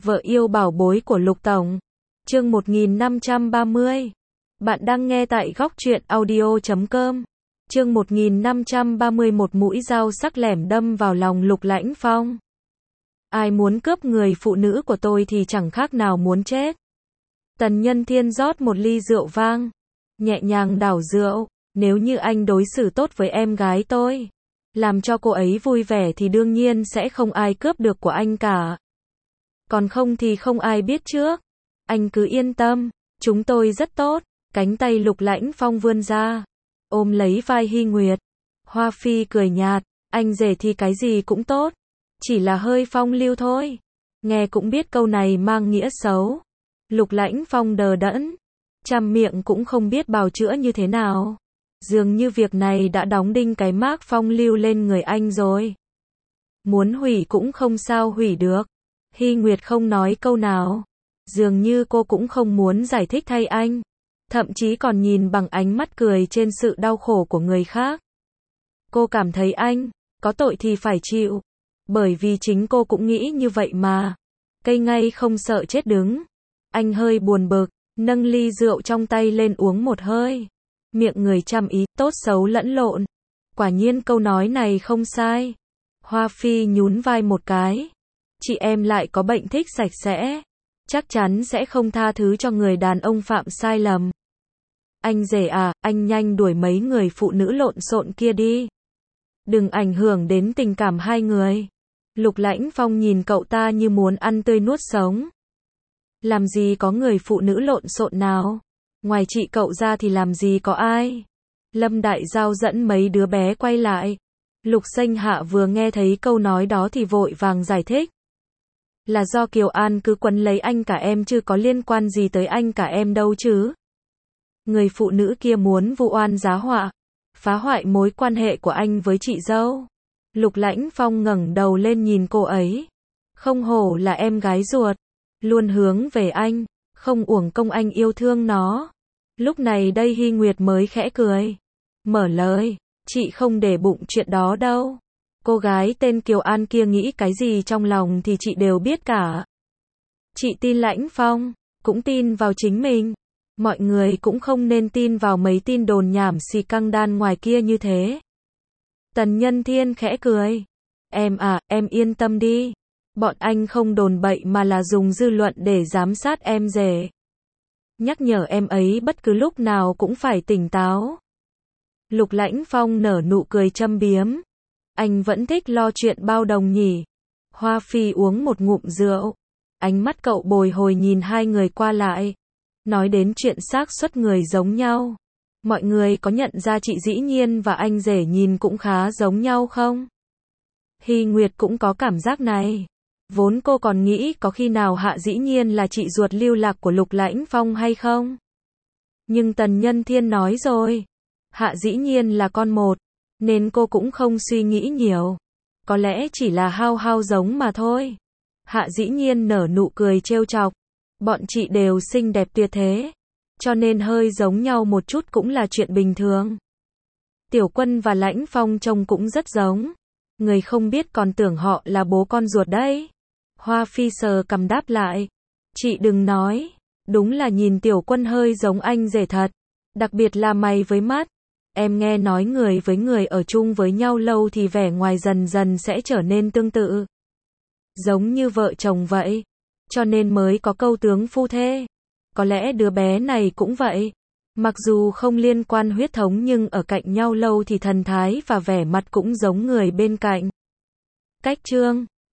Vợ yêu bảo bối của Lục Tổng. Chương 1530. Bạn đang nghe tại góc truyện audio.com. Chương 1531, mũi dao sắc lẻm đâm vào lòng Lục Lãnh Phong. Ai muốn cướp người phụ nữ của tôi thì chẳng khác nào muốn chết. Tần Nhân Thiên rót một ly rượu vang, nhẹ nhàng đảo rượu. Nếu như anh đối xử tốt với em gái tôi, làm cho cô ấy vui vẻ thì đương nhiên sẽ không ai cướp được của anh cả. Còn không thì không ai biết trước. Anh cứ yên tâm, chúng tôi rất tốt. Cánh tay Lục Lãnh Phong vươn ra, ôm lấy vai Hy Nguyệt. Hoa Phi cười nhạt, anh rể thì cái gì cũng tốt, chỉ là hơi phong lưu thôi. Nghe cũng biết câu này mang nghĩa xấu. Lục Lãnh Phong đờ đẫn, trăm miệng cũng không biết bào chữa như thế nào. Dường như việc này đã đóng đinh cái mác phong lưu lên người anh rồi. Muốn hủy cũng không sao hủy được. Hy Nguyệt không nói câu nào. Dường như cô cũng không muốn giải thích thay anh. Thậm chí còn nhìn bằng ánh mắt cười trên sự đau khổ của người khác. Cô cảm thấy anh có tội thì phải chịu. Bởi vì chính cô cũng nghĩ như vậy mà. Cây ngay không sợ chết đứng. Anh hơi buồn bực, nâng ly rượu trong tay lên uống một hơi. Miệng người trăm ý, tốt xấu lẫn lộn. Quả nhiên câu nói này không sai. Hoa Phi nhún vai một cái. Chị em lại có bệnh thích sạch sẽ. Chắc chắn sẽ không tha thứ cho người đàn ông phạm sai lầm. Anh rể à, anh nhanh đuổi mấy người phụ nữ lộn xộn kia đi. Đừng ảnh hưởng đến tình cảm hai người. Lục Lãnh Phong nhìn cậu ta như muốn ăn tươi nuốt sống. Làm gì có người phụ nữ lộn xộn nào? Ngoài chị cậu ra thì làm gì có ai? Lâm Đại Giao dẫn mấy đứa bé quay lại. Lục Xanh Hạ vừa nghe thấy câu nói đó thì vội vàng giải thích. Là do Kiều An cứ quấn lấy anh cả em chứ có liên quan gì tới anh cả em đâu chứ. Người phụ nữ kia muốn vu oan giá họa, phá hoại mối quan hệ của anh với chị dâu. Lục Lãnh Phong ngẩng đầu lên nhìn cô ấy. Không hổ là em gái ruột, luôn hướng về anh, không uổng công anh yêu thương nó. Lúc này đây Hy Nguyệt mới khẽ cười, mở lời, chị không để bụng chuyện đó đâu. Cô gái tên Kiều An kia nghĩ cái gì trong lòng thì chị đều biết cả. Chị tin Lãnh Phong, cũng tin vào chính mình. Mọi người cũng không nên tin vào mấy tin đồn nhảm xì căng đan ngoài kia như thế. Tần Nhân Thiên khẽ cười. Em à, em yên tâm đi. Bọn anh không đồn bậy mà là dùng dư luận để giám sát em rể. Nhắc nhở em ấy bất cứ lúc nào cũng phải tỉnh táo. Lục Lãnh Phong nở nụ cười châm biếm. Anh vẫn thích lo chuyện bao đồng nhỉ. Hoa Phi uống một ngụm rượu. Ánh mắt cậu bồi hồi nhìn hai người qua lại. Nói đến chuyện xác suất người giống nhau. Mọi người có nhận ra chị Dĩ Nhiên và anh rể nhìn cũng khá giống nhau không? Hy Nguyệt cũng có cảm giác này. Vốn cô còn nghĩ có khi nào Hạ Dĩ Nhiên là chị ruột lưu lạc của Lục Lãnh Phong hay không? Nhưng Tần Nhân Thiên nói rồi. Hạ Dĩ Nhiên là con một. Nên cô cũng không suy nghĩ nhiều. Có lẽ chỉ là hao hao giống mà thôi. Hạ Dĩ Nhiên nở nụ cười trêu chọc. Bọn chị đều xinh đẹp tuyệt thế. Cho nên hơi giống nhau một chút cũng là chuyện bình thường. Tiểu Quân và Lãnh Phong trông cũng rất giống. Người không biết còn tưởng họ là bố con ruột đấy. Hoa Phi sờ cằm đáp lại. Chị đừng nói. Đúng là nhìn Tiểu Quân hơi giống anh rể thật. Đặc biệt là mày với mắt. Em nghe nói người với người ở chung với nhau lâu thì vẻ ngoài dần dần sẽ trở nên tương tự. Giống như vợ chồng vậy. Cho nên mới có câu tướng phu thê. Có lẽ đứa bé này cũng vậy. Mặc dù không liên quan huyết thống nhưng ở cạnh nhau lâu thì thần thái và vẻ mặt cũng giống người bên cạnh. Cách chương